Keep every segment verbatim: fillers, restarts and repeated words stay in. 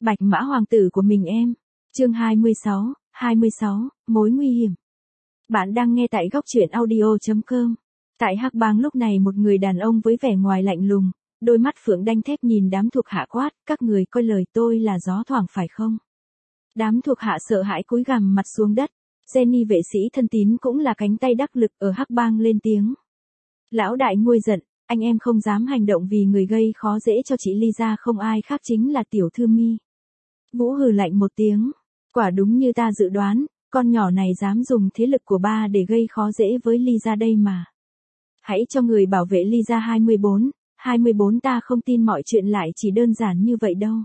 Bạch mã hoàng tử của mình em. Chương hai mươi sáu, hai mươi sáu, mối nguy hiểm. Bạn đang nghe tại góc truyện audio chấm com. Tại Hắc Bang lúc này một người đàn ông với vẻ ngoài lạnh lùng, đôi mắt phượng đanh thép nhìn đám thuộc hạ quát, các người coi lời tôi là gió thoảng phải không? Đám thuộc hạ sợ hãi cúi gằm mặt xuống đất. Jenny vệ sĩ thân tín cũng là cánh tay đắc lực ở Hắc Bang lên tiếng. Lão đại nguôi giận, anh em không dám hành động vì người gây khó dễ cho chị Lisa không ai khác chính là tiểu thư Mi. Vũ hừ lạnh một tiếng. Quả đúng như ta dự đoán, con nhỏ này dám dùng thế lực của ba để gây khó dễ với Lisa đây mà. Hãy cho người bảo vệ Lisa hai mươi bốn, hai mươi bốn ta không tin mọi chuyện lại chỉ đơn giản như vậy đâu.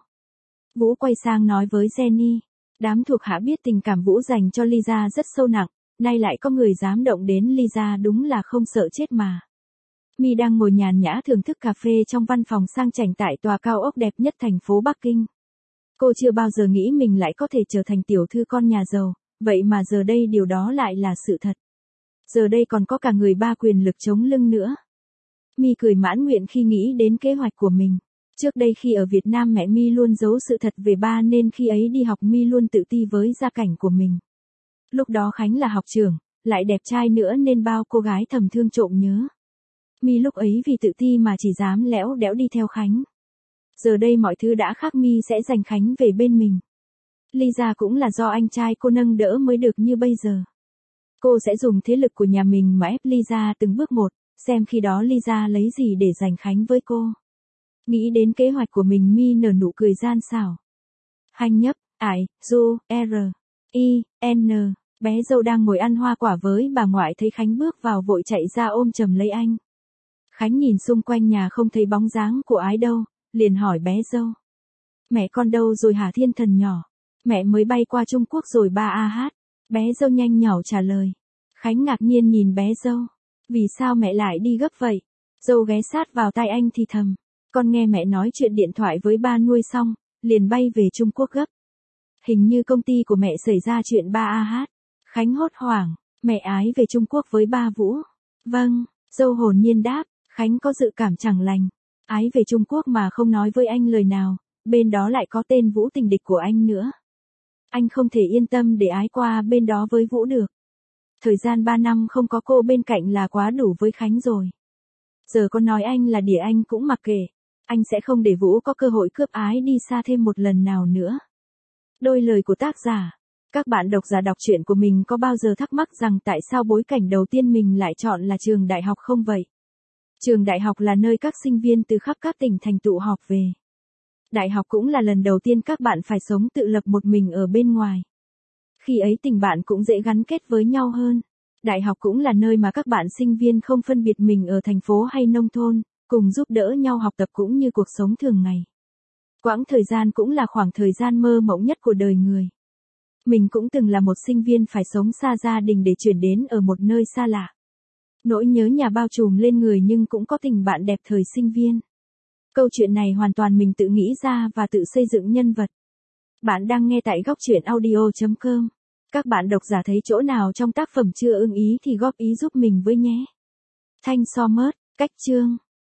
Vũ quay sang nói với Jenny. Đám thuộc hạ biết tình cảm Vũ dành cho Lisa rất sâu nặng, nay lại có người dám động đến Lisa đúng là không sợ chết mà. Mi đang ngồi nhàn nhã thưởng thức cà phê trong văn phòng sang chảnh tại tòa cao ốc đẹp nhất thành phố Bắc Kinh. Cô chưa bao giờ nghĩ mình lại có thể trở thành tiểu thư con nhà giàu, vậy mà giờ đây điều đó lại là sự thật. Giờ đây còn có cả người ba quyền lực chống lưng nữa. Mi cười mãn nguyện khi nghĩ đến kế hoạch của mình. Trước đây khi ở Việt Nam mẹ Mi luôn giấu sự thật về ba nên khi ấy đi học Mi luôn tự ti với gia cảnh của mình. Lúc đó Khánh là học trưởng, lại đẹp trai nữa nên bao cô gái thầm thương trộm nhớ. Mi lúc ấy vì tự ti mà chỉ dám lẽo đẽo đi theo Khánh. Giờ đây mọi thứ đã khác, Mi sẽ giành Khánh về bên mình. Lisa cũng là do anh trai cô nâng đỡ mới được như bây giờ. Cô sẽ dùng thế lực của nhà mình mà ép Lisa từng bước một, xem khi đó Lisa lấy gì để giành Khánh với cô. Nghĩ đến kế hoạch của mình, Mi nở nụ cười gian xảo. Hanh nhấp, ải, du, r, i, n, bé dâu đang ngồi ăn hoa quả với bà ngoại thấy Khánh bước vào vội chạy ra ôm chầm lấy anh. Khánh nhìn xung quanh nhà không thấy bóng dáng của ái đâu, liền hỏi bé dâu. Mẹ con đâu rồi hả thiên thần nhỏ? Mẹ mới bay qua Trung Quốc rồi ba a hát. Bé dâu nhanh nhỏ trả lời. Khánh ngạc nhiên nhìn bé dâu. Vì sao mẹ lại đi gấp vậy? Dâu ghé sát vào tai anh thì thầm. Con nghe mẹ nói chuyện điện thoại với ba nuôi xong, liền bay về Trung Quốc gấp. Hình như công ty của mẹ xảy ra chuyện ba a hát. Khánh hốt hoảng. Mẹ ái về Trung Quốc với ba Vũ. Vâng, dâu hồn nhiên đáp. Khánh có dự cảm chẳng lành. Ái về Trung Quốc mà không nói với anh lời nào, bên đó lại có tên Vũ tình địch của anh nữa. Anh không thể yên tâm để ái qua bên đó với Vũ được. Thời gian ba năm không có cô bên cạnh là quá đủ với Khánh rồi. Giờ con nói anh là đỉa anh cũng mặc kệ. Anh sẽ không để Vũ có cơ hội cướp ái đi xa thêm một lần nào nữa. Đôi lời của tác giả. Các bạn độc giả đọc truyện của mình có bao giờ thắc mắc rằng tại sao bối cảnh đầu tiên mình lại chọn là trường đại học không vậy? Trường đại học là nơi các sinh viên từ khắp các tỉnh thành tụ họp về. Đại học cũng là lần đầu tiên các bạn phải sống tự lập một mình ở bên ngoài. Khi ấy tình bạn cũng dễ gắn kết với nhau hơn. Đại học cũng là nơi mà các bạn sinh viên không phân biệt mình ở thành phố hay nông thôn, cùng giúp đỡ nhau học tập cũng như cuộc sống thường ngày. Quãng thời gian cũng là khoảng thời gian mơ mộng nhất của đời người. Mình cũng từng là một sinh viên phải sống xa gia đình để chuyển đến ở một nơi xa lạ. Nỗi nhớ nhà bao trùm lên người nhưng cũng có tình bạn đẹp thời sinh viên. Câu chuyện này hoàn toàn mình tự nghĩ ra và tự xây dựng nhân vật. Bạn đang nghe tại góc truyện audio chấm com. Các bạn độc giả thấy chỗ nào trong tác phẩm chưa ưng ý thì góp ý giúp mình với nhé. Thanh so mớt, cách chương.